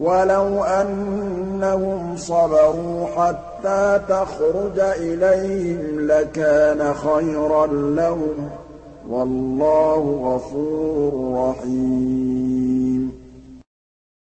وَلَوْ أَنَّهُمْ صَبَرُوا حَتَّىٰ تَخْرُجَ إِلَيْهِمْ لَكَانَ خَيْرًا لَّهُمْ ۚ وَاللَّهُ غَفُورٌ رَّحِيمٌ